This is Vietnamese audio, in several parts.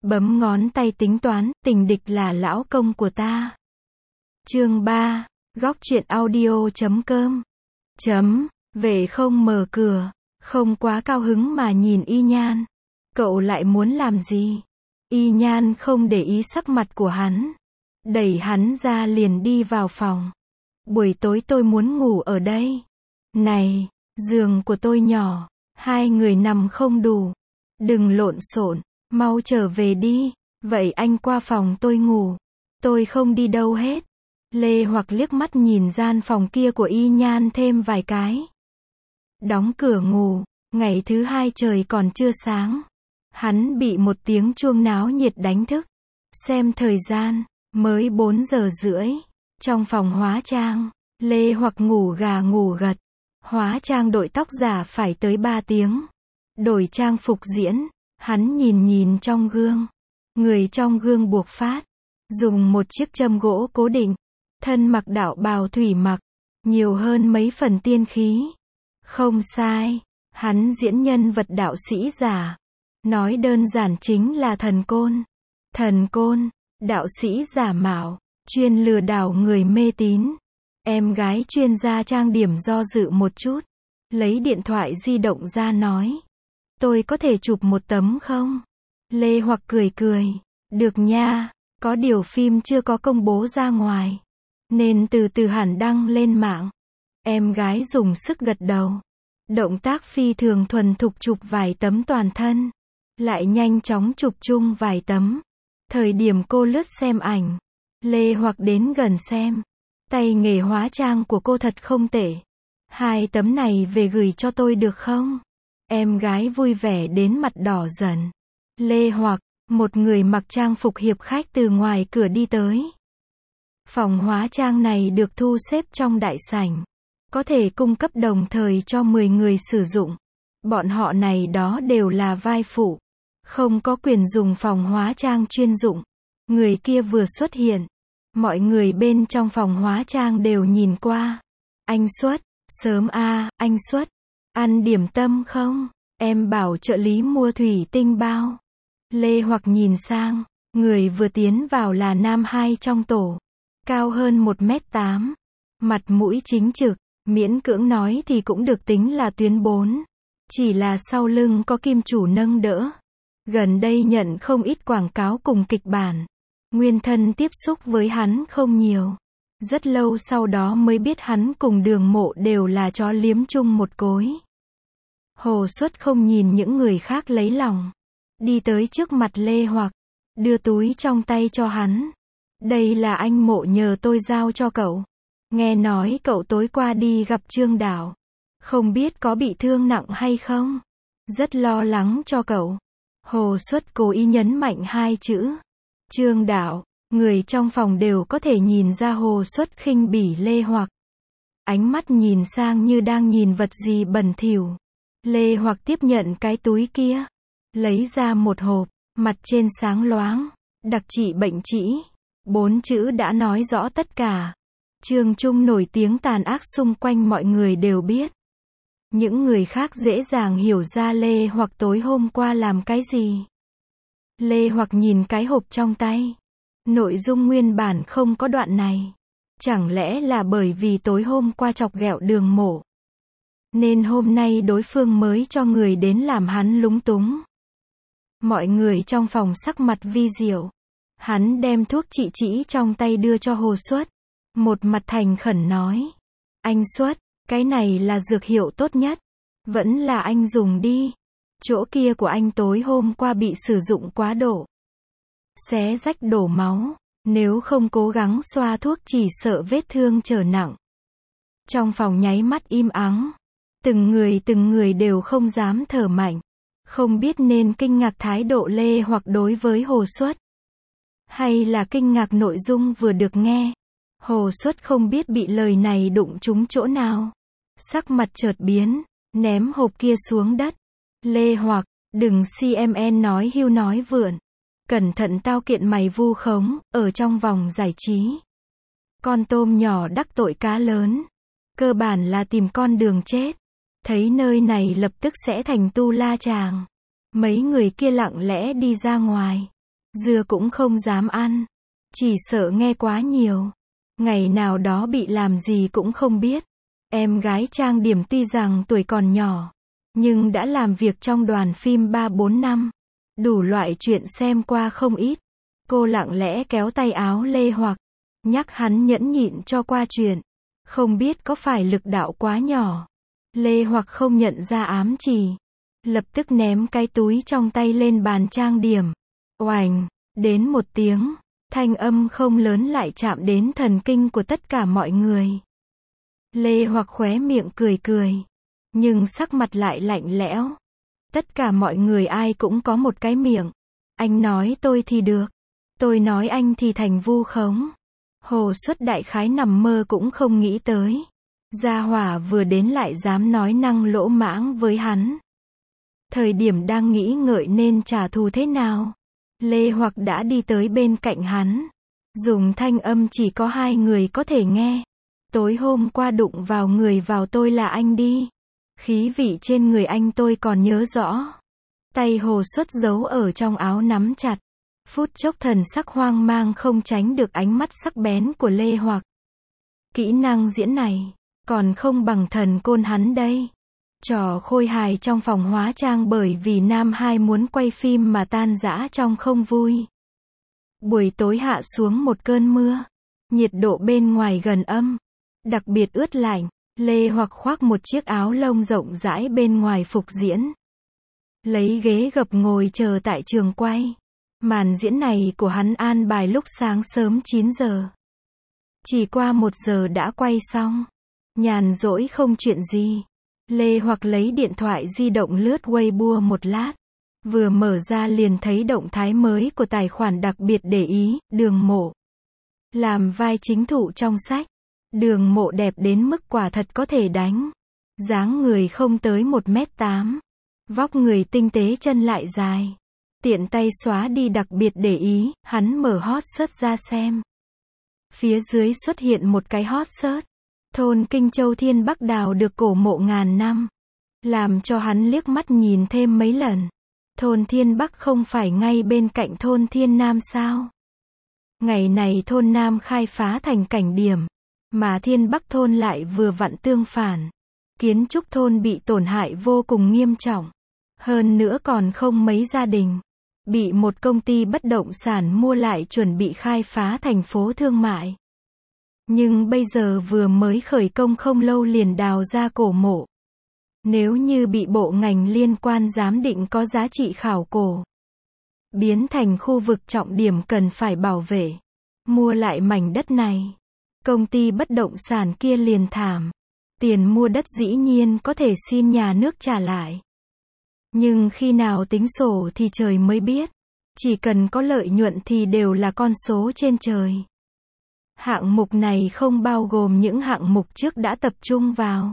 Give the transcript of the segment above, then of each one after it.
bấm ngón tay tính toán, tình địch là lão công của ta. Chương 3, góc truyện audio.com. Vệ không mở cửa, không quá cao hứng mà nhìn Y Nhan. Cậu lại muốn làm gì? Y Nhan không để ý sắc mặt của hắn. Đẩy hắn ra liền đi vào phòng. Buổi tối tôi muốn ngủ ở đây. Này, giường của tôi nhỏ, hai người nằm không đủ. Đừng lộn xộn, mau trở về đi. Vậy anh qua phòng tôi ngủ. Tôi không đi đâu hết. Lê Hoặc liếc mắt nhìn gian phòng kia của Y Nhan thêm vài cái. Đóng cửa ngủ, ngày thứ hai trời còn chưa sáng. Hắn bị một tiếng chuông náo nhiệt đánh thức. Xem thời gian, mới 4 giờ rưỡi. Trong phòng hóa trang, Lê Hoặc ngủ gà ngủ gật. Hóa trang đội tóc giả phải tới 3 tiếng. Đổi trang phục diễn, hắn nhìn trong gương. Người trong gương buộc phát. Dùng một chiếc châm gỗ cố định. Thân mặc đạo bào thủy mặc. Nhiều hơn mấy phần tiên khí. Không sai, hắn diễn nhân vật đạo sĩ giả. Nói đơn giản chính là thần côn. Thần côn, đạo sĩ giả mạo, chuyên lừa đảo người mê tín. Em gái chuyên gia trang điểm do dự một chút. Lấy điện thoại di động ra nói. Tôi có thể chụp một tấm không? Lê Hoặc cười. Được nha, có điều phim chưa có công bố ra ngoài. Nên từ từ hẳn đăng lên mạng. Em gái dùng sức gật đầu. Động tác phi thường thuần thục chụp vài tấm toàn thân. Lại nhanh chóng chụp chung vài tấm. Thời điểm cô lướt xem ảnh. Lê Hoặc đến gần xem. Tay nghề hóa trang của cô thật không tệ. 2 tấm này về gửi cho tôi được không? Em gái vui vẻ đến mặt đỏ dần. Lê Hoặc, một người mặc trang phục hiệp khách từ ngoài cửa đi tới. Phòng hóa trang này được thu xếp trong đại sảnh. Có thể cung cấp đồng thời cho 10 người sử dụng. Bọn họ này đó đều là vai phụ. Không có quyền dùng phòng hóa trang chuyên dụng. Người kia vừa xuất hiện. Mọi người bên trong phòng hóa trang đều nhìn qua. Anh Xuất, sớm a, anh Xuất. Ăn điểm tâm không? Em bảo trợ lý mua thủy tinh bao. Lê Hoặc nhìn sang. Người vừa tiến vào là nam 2 trong tổ. Cao hơn 1m8. Mặt mũi chính trực. Miễn cưỡng nói thì cũng được tính là tuyến 4. Chỉ là sau lưng có kim chủ nâng đỡ. Gần đây nhận không ít quảng cáo cùng kịch bản. Nguyên thân tiếp xúc với hắn không nhiều. Rất lâu sau đó mới biết hắn cùng Đường Mộ đều là chó liếm chung một cối. Hồ Xuất không nhìn những người khác lấy lòng. Đi tới trước mặt Lê Hoặc. Đưa túi trong tay cho hắn. Đây là anh Mộ nhờ tôi giao cho cậu. Nghe nói cậu tối qua đi gặp Trương Đảo. Không biết có bị thương nặng hay không? Rất lo lắng cho cậu. Hồ Xuất cố ý nhấn mạnh 2 chữ. Trương Đảo. Người trong phòng đều có thể nhìn ra Hồ Xuất khinh bỉ Lê Hoặc. Ánh mắt nhìn sang như đang nhìn vật gì bẩn thỉu. Lê Hoặc tiếp nhận cái túi kia. Lấy ra một hộp. Mặt trên sáng loáng. Đặc trị bệnh trĩ. 4 chữ đã nói rõ tất cả. Trương Trung nổi tiếng tàn ác xung quanh mọi người đều biết. Những người khác dễ dàng hiểu ra Lê Hoặc tối hôm qua làm cái gì. Lê Hoặc nhìn cái hộp trong tay. Nội dung nguyên bản không có đoạn này. Chẳng lẽ là bởi vì tối hôm qua chọc ghẹo Đường Mộ, nên hôm nay đối phương mới cho người đến làm hắn lúng túng. Mọi người trong phòng sắc mặt vi diệu. Hắn đem thuốc trị trĩ trong tay đưa cho Hồ Xuất. Một mặt thành khẩn nói. Anh Xuất, cái này là dược hiệu tốt nhất. Vẫn là anh dùng đi. Chỗ kia của anh tối hôm qua bị sử dụng quá độ. Xé rách đổ máu. Nếu không cố gắng xoa thuốc chỉ sợ vết thương trở nặng. Trong phòng nháy mắt im ắng. Từng người đều không dám thở mạnh. Không biết nên kinh ngạc thái độ Lê Hoặc đối với Hồ Xuất. Hay là kinh ngạc nội dung vừa được nghe. Hồ Xuất không biết bị lời này đụng trúng chỗ nào. Sắc mặt chợt biến, ném hộp kia xuống đất. Lê Hoặc, đừng CMN nói hưu nói vượn. Cẩn thận tao kiện mày vu khống, ở trong vòng giải trí. Con tôm nhỏ đắc tội cá lớn. Cơ bản là tìm con đường chết. Thấy nơi này lập tức sẽ thành tu la chàng. Mấy người kia lặng lẽ đi ra ngoài. dưa cũng không dám ăn. Chỉ sợ nghe quá nhiều. Ngày nào đó bị làm gì cũng không biết. Em gái trang điểm tuy rằng tuổi còn nhỏ, nhưng đã làm việc trong đoàn phim 3-4 năm. Đủ loại chuyện xem qua không ít. Cô lặng lẽ kéo tay áo Lê Hoặc, nhắc hắn nhẫn nhịn cho qua chuyện. Không biết có phải lực đạo quá nhỏ. Lê Hoặc không nhận ra ám chỉ. Lập tức ném cái túi trong tay lên bàn trang điểm. Oành, đến một tiếng. Thanh âm không lớn lại chạm đến thần kinh của tất cả mọi người. Lê Hoặc khóe miệng cười cười. Nhưng sắc mặt lại lạnh lẽo. Tất cả mọi người ai cũng có một cái miệng. Anh nói tôi thì được. Tôi nói anh thì thành vu khống. Hồ Xuất đại khái nằm mơ cũng không nghĩ tới. Gia hỏa vừa đến lại dám nói năng lỗ mãng với hắn. Thời điểm đang nghĩ ngợi nên trả thù thế nào, Lê Hoặc đã đi tới bên cạnh hắn. Dùng thanh âm chỉ có hai người có thể nghe. Tối hôm qua đụng vào người vào tôi là anh đi. Khí vị trên người anh tôi còn nhớ rõ. Tay Hồ Xuất giấu ở trong áo nắm chặt. Phút chốc thần sắc hoang mang không tránh được ánh mắt sắc bén của Lê Hoặc. Kỹ năng diễn này, còn không bằng thần côn hắn đây. Trò khôi hài trong phòng hóa trang bởi vì nam hai muốn quay phim mà tan rã trong không vui. Buổi tối hạ xuống một cơn mưa. Nhiệt độ bên ngoài gần âm. Đặc biệt ướt lạnh. Lê Hoặc khoác một chiếc áo lông rộng rãi bên ngoài phục diễn. Lấy ghế gập ngồi chờ tại trường quay. Màn diễn này của hắn an bài lúc sáng sớm 9 giờ. Chỉ qua 1 giờ đã quay xong. Nhàn rỗi không chuyện gì. Lê Hoặc lấy điện thoại di động lướt Weibo một lát. Vừa mở ra liền thấy động thái mới của tài khoản đặc biệt để ý, Đường Mộ. Làm vai chính thụ trong sách. Đường Mộ đẹp đến mức quả thật có thể đánh. Dáng người không tới 1m8. Vóc người tinh tế chân lại dài. Tiện tay xóa đi đặc biệt để ý, hắn mở hot search ra xem. Phía dưới xuất hiện một cái hot search. Thôn Kinh Châu Thiên Bắc đào được cổ mộ ngàn năm. Làm cho hắn liếc mắt nhìn thêm mấy lần. Thôn Thiên Bắc không phải ngay bên cạnh thôn Thiên Nam sao? Ngày này thôn Nam khai phá thành cảnh điểm. Mà Thiên Bắc thôn lại vừa vặn tương phản. Kiến trúc thôn bị tổn hại vô cùng nghiêm trọng. Hơn nữa còn không mấy gia đình. Bị một công ty bất động sản mua lại chuẩn bị khai phá thành phố thương mại. Nhưng bây giờ vừa mới khởi công không lâu liền đào ra cổ mộ. Nếu như bị bộ ngành liên quan giám định có giá trị khảo cổ, biến thành khu vực trọng điểm cần phải bảo vệ, mua lại mảnh đất này. Công ty bất động sản kia liền thảm. Tiền mua đất dĩ nhiên có thể xin nhà nước trả lại. Nhưng khi nào tính sổ thì trời mới biết. Chỉ cần có lợi nhuận thì đều là con số trên trời. Hạng mục này không bao gồm những hạng mục trước đã tập trung vào.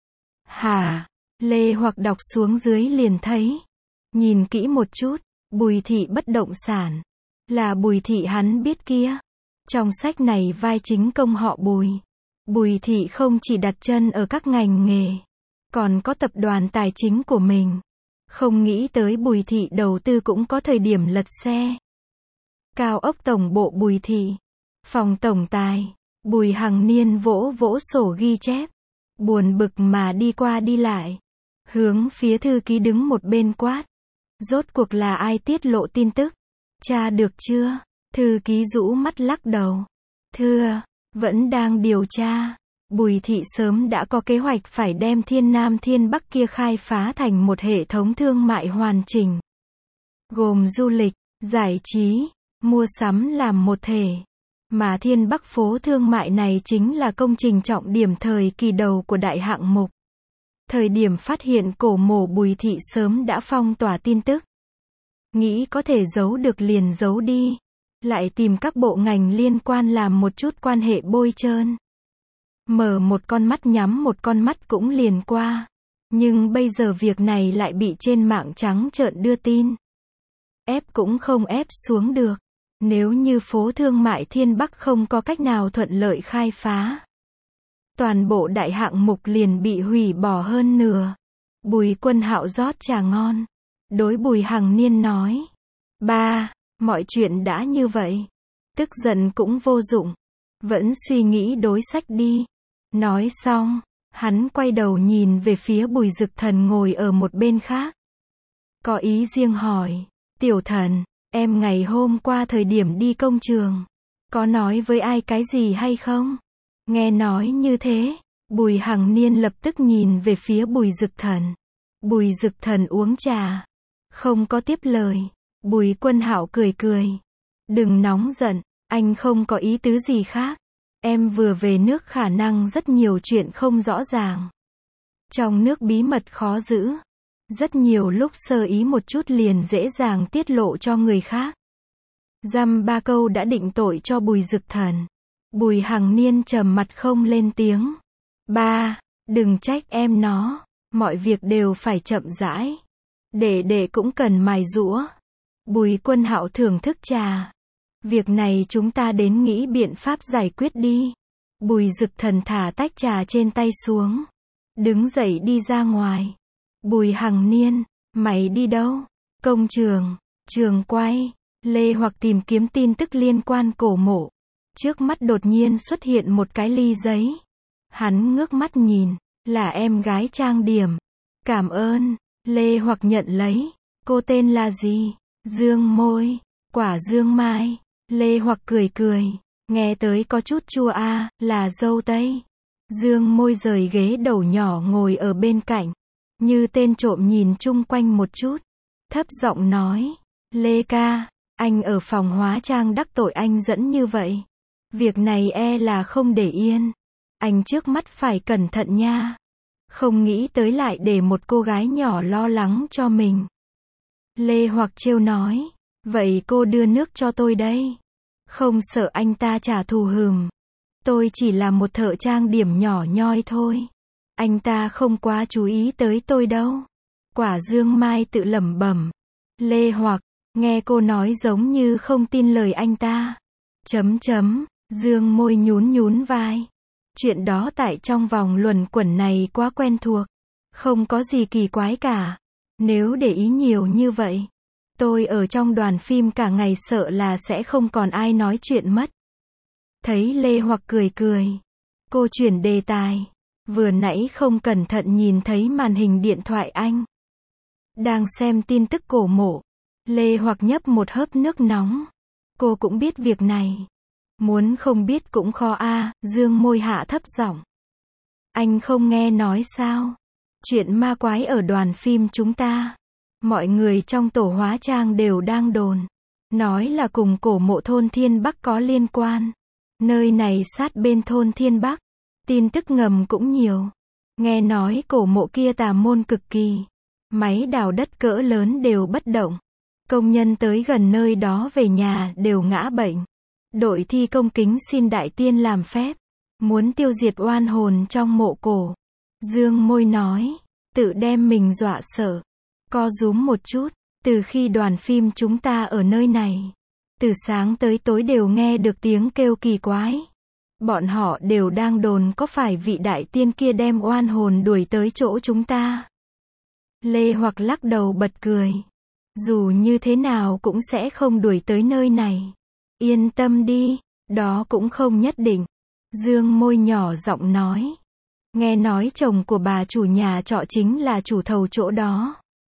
Hả? Lê Hoặc đọc xuống dưới liền thấy. Nhìn kỹ một chút, Bùi Thị bất động sản. Là Bùi Thị hắn biết kia. Trong sách này vai chính công họ Bùi. Bùi Thị không chỉ đặt chân ở các ngành nghề, còn có tập đoàn tài chính của mình. Không nghĩ tới Bùi Thị đầu tư cũng có thời điểm lật xe. Cao ốc tổng bộ Bùi Thị. Phòng tổng tài. Bùi Hằng Niên vỗ vỗ sổ ghi chép. Buồn bực mà đi qua đi lại. Hướng phía thư ký đứng một bên quát. Rốt cuộc là ai tiết lộ tin tức? Tra được chưa? Thư ký rũ mắt lắc đầu. Thưa, vẫn đang điều tra. Bùi Thị sớm đã có kế hoạch phải đem Thiên Nam Thiên Bắc kia khai phá thành một hệ thống thương mại hoàn chỉnh. Gồm du lịch, giải trí, mua sắm làm một thể. Mà Thiên Bắc phố thương mại này chính là công trình trọng điểm thời kỳ đầu của đại hạng mục. Thời điểm phát hiện cổ mộ Bùi Thị sớm đã phong tỏa tin tức. Nghĩ có thể giấu được liền giấu đi. Lại tìm các bộ ngành liên quan làm một chút quan hệ bôi trơn. Mở một con mắt nhắm một con mắt cũng liền qua. Nhưng bây giờ việc này lại bị trên mạng trắng trợn đưa tin. Ép cũng không ép xuống được. Nếu như phố thương mại Thiên Bắc không có cách nào thuận lợi khai phá, toàn bộ đại hạng mục liền bị hủy bỏ hơn nửa. Bùi Quân Hạo rót trà ngon. Đối Bùi Hằng Niên nói. Ba, Mọi chuyện đã như vậy. Tức giận cũng vô dụng. Vẫn suy nghĩ đối sách đi. Nói xong, hắn quay đầu nhìn về phía Bùi Dực Thần ngồi ở một bên khác. Có ý riêng hỏi, tiểu thần, em ngày hôm qua thời điểm đi công trường, có nói với ai cái gì hay không? Nghe nói như thế, Bùi Hằng Niên lập tức nhìn về phía Bùi Dực Thần. Bùi Dực Thần uống trà, không có tiếp lời. Bùi Quân Hạo cười cười. Đừng nóng giận, anh không có ý tứ gì khác. Em vừa về nước khả năng rất nhiều chuyện không rõ ràng. Trong nước bí mật khó giữ. Rất nhiều lúc sơ ý một chút liền dễ dàng tiết lộ cho người khác. Dăm ba câu đã định tội cho Bùi Dực Thần. Bùi Hằng Niên trầm mặt không lên tiếng. Ba, đừng trách em nó. Mọi việc đều phải chậm rãi. Đệ cũng cần mài giũa. Bùi Quân Hạo thưởng thức trà. Việc này chúng ta đến nghĩ biện pháp giải quyết đi. Bùi Dực Thần thả tách trà trên tay xuống. Đứng dậy đi ra ngoài. Bùi Hằng Niên, mày đi đâu? Công trường, trường quay. Lê Hoặc tìm kiếm tin tức liên quan cổ mộ. Trước mắt đột nhiên xuất hiện một cái ly giấy. Hắn ngước mắt nhìn, là em gái trang điểm. Cảm ơn. Lê Hoặc nhận lấy. Cô tên là gì? Dương Môi. Quả dương mai. Lê Hoặc cười cười. Nghe tới có chút chua a, là dâu tây. Dương Môi rời ghế đầu nhỏ ngồi ở bên cạnh. Như tên trộm nhìn chung quanh một chút. Thấp giọng nói. Lê ca, anh ở phòng hóa trang đắc tội anh dẫn như vậy. Việc này e là không để yên. Anh trước mắt phải cẩn thận nha. Không nghĩ tới lại để một cô gái nhỏ lo lắng cho mình. Lê Hoặc trêu nói. Vậy cô đưa nước cho tôi đây. Không sợ anh ta trả thù hừm. Tôi chỉ là một thợ trang điểm nhỏ nhoi thôi. Anh ta không quá chú ý tới tôi đâu. Quả dương mai tự lẩm bẩm. Lê Hoặc, nghe cô nói giống như không tin lời anh ta. Dương Môi nhún vai. Chuyện đó tại trong vòng luẩn quẩn này quá quen thuộc. Không có gì kỳ quái cả. Nếu để ý nhiều như vậy, tôi ở trong đoàn phim cả ngày sợ là sẽ không còn ai nói chuyện mất. Thấy Lê Hoặc cười cười. Cô chuyển đề tài. Vừa nãy không cẩn thận nhìn thấy màn hình điện thoại anh. Đang xem tin tức cổ mộ. Lê Hoặc nhấp một hớp nước nóng. Cô cũng biết việc này. Muốn không biết cũng khó a. Dương Môi hạ thấp giọng. Anh không nghe nói sao? Chuyện ma quái ở đoàn phim chúng ta. Mọi người trong tổ hóa trang đều đang đồn. Nói là cùng cổ mộ thôn Thiên Bắc có liên quan. Nơi này sát bên thôn Thiên Bắc. Tin tức ngầm cũng nhiều. Nghe nói cổ mộ kia tà môn cực kỳ. Máy đào đất cỡ lớn đều bất động. Công nhân tới gần nơi đó về nhà đều ngã bệnh. Đội thi công kính xin đại tiên làm phép. Muốn tiêu diệt oan hồn trong mộ cổ. Dương Môi nói. Tự đem mình dọa sợ. Co rúm một chút. Từ khi đoàn phim chúng ta ở nơi này. Từ sáng tới tối đều nghe được tiếng kêu kỳ quái. Bọn họ đều đang đồn có phải vị đại tiên kia đem oan hồn đuổi tới chỗ chúng ta. Lê Hoặc lắc đầu bật cười. Dù như thế nào cũng sẽ không đuổi tới nơi này. Yên tâm đi, đó cũng không nhất định. Dương Môi nhỏ giọng nói. Nghe nói chồng của bà chủ nhà trọ chính là chủ thầu chỗ đó.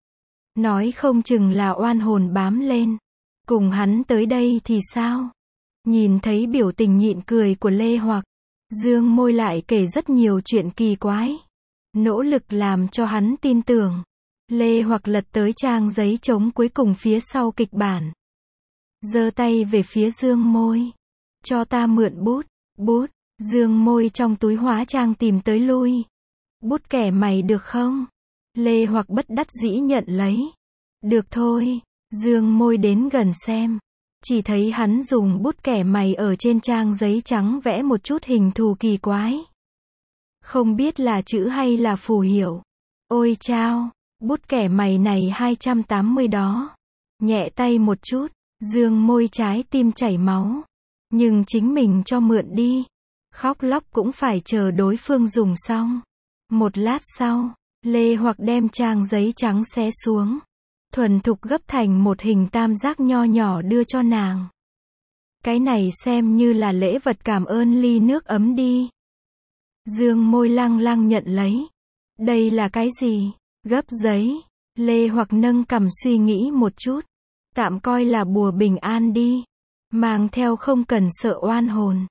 Nói không chừng là oan hồn bám lên. Cùng hắn tới đây thì sao? Nhìn thấy biểu tình nhịn cười của Lê Hoặc. Dương Môi lại kể rất nhiều chuyện kỳ quái. Nỗ lực làm cho hắn tin tưởng. Lê Hoặc lật tới trang giấy trống cuối cùng phía sau kịch bản. Giơ tay về phía Dương Môi. Cho ta mượn bút. Bút. Dương Môi trong túi hóa trang tìm tới lui. Bút kẻ mày được không? Lê Hoặc bất đắc dĩ nhận lấy. Được thôi. Dương Môi đến gần xem. Chỉ thấy hắn dùng bút kẻ mày ở trên trang giấy trắng vẽ một chút hình thù kỳ quái. Không biết là chữ hay là phù hiệu. Ôi chao, bút kẻ mày này 280 đó. Nhẹ tay một chút, Dương Môi trái tim chảy máu. Nhưng chính mình cho mượn đi. Khóc lóc cũng phải chờ đối phương dùng xong. Một lát sau, Lê Hoặc đem trang giấy trắng xé xuống. thuần thục gấp thành một hình tam giác nho nhỏ đưa cho nàng. Cái này xem như là lễ vật cảm ơn ly nước ấm đi. Dương môi lăng lăng nhận lấy. Đây là cái gì? Gấp giấy. Lê Hoặc nâng cằm suy nghĩ một chút. Tạm coi là bùa bình an đi. Mang theo không cần sợ oan hồn.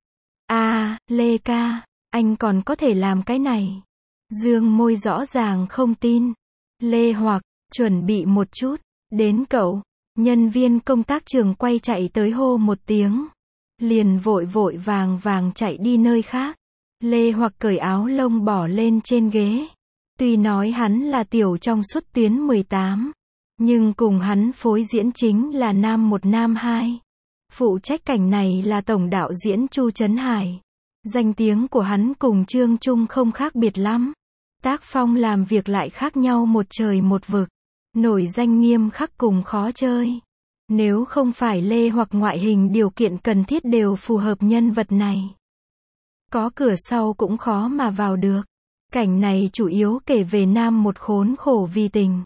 Lê ca, anh còn có thể làm cái này. Dương môi rõ ràng không tin. Lê Hoặc, chuẩn bị một chút. Đến cậu. Nhân viên công tác trường quay chạy tới hô một tiếng. Liền vội vội vàng vàng chạy đi nơi khác. Lê Hoặc cởi áo lông bỏ lên trên ghế. Tuy nói hắn là tiểu trong suốt tuyến 18. Nhưng cùng hắn phối diễn chính là nam 1 nam 2. Phụ trách cảnh này là tổng đạo diễn Chu Trấn Hải. Danh tiếng của hắn cùng Trương Trung không khác biệt lắm. Tác phong làm việc lại khác nhau một trời một vực. Nổi danh nghiêm khắc cùng khó chơi. Nếu không phải Lê Hoặc ngoại hình điều kiện cần thiết đều phù hợp nhân vật này. Có cửa sau cũng khó mà vào được. Cảnh này chủ yếu kể về nam 1 khốn khổ vì tình.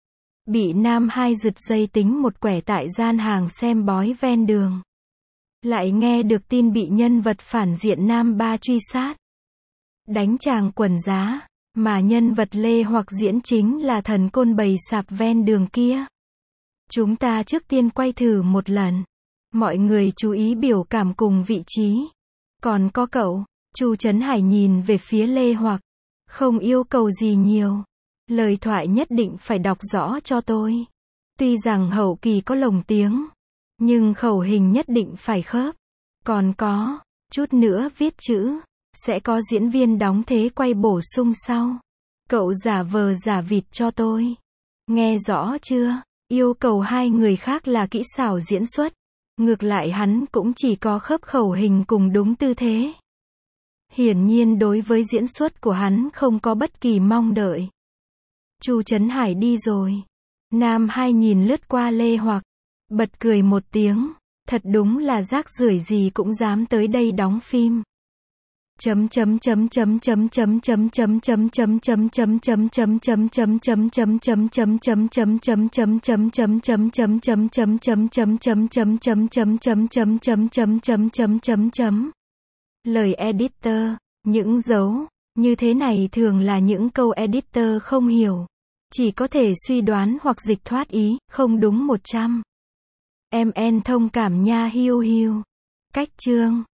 Bị nam 2 giật dây tính một quẻ tại gian hàng xem bói ven đường. Lại nghe được tin bị nhân vật phản diện nam 3 truy sát. Đánh chàng quần giá, mà nhân vật Lê Hoặc diễn chính là thần côn bầy sạp ven đường kia. Chúng ta trước tiên quay thử một lần. Mọi người chú ý biểu cảm cùng vị trí. Còn có cậu, Chu Trấn Hải nhìn về phía Lê Hoặc. Không yêu cầu gì nhiều. Lời thoại nhất định phải đọc rõ cho tôi. Tuy rằng hậu kỳ có lồng tiếng, nhưng khẩu hình nhất định phải khớp. Còn có, chút nữa viết chữ, sẽ có diễn viên đóng thế quay bổ sung sau. Cậu giả vờ giả vịt cho tôi. Nghe rõ chưa? Yêu cầu hai người khác là kỹ xảo diễn xuất. Ngược lại hắn cũng chỉ có khớp khẩu hình cùng đúng tư thế. Hiển nhiên đối với diễn xuất của hắn không có bất kỳ mong đợi. Chu Trấn Hải đi rồi. Nam 2 nhìn lướt qua Lê Hoặc, bật cười một tiếng, thật đúng là rác rưởi gì cũng dám tới đây đóng phim. Lời editor, những dấu như thế này thường là những câu editor không hiểu, chỉ có thể suy đoán hoặc dịch thoát ý, không đúng 100. MN thông cảm nha hiu hiu. Cách chương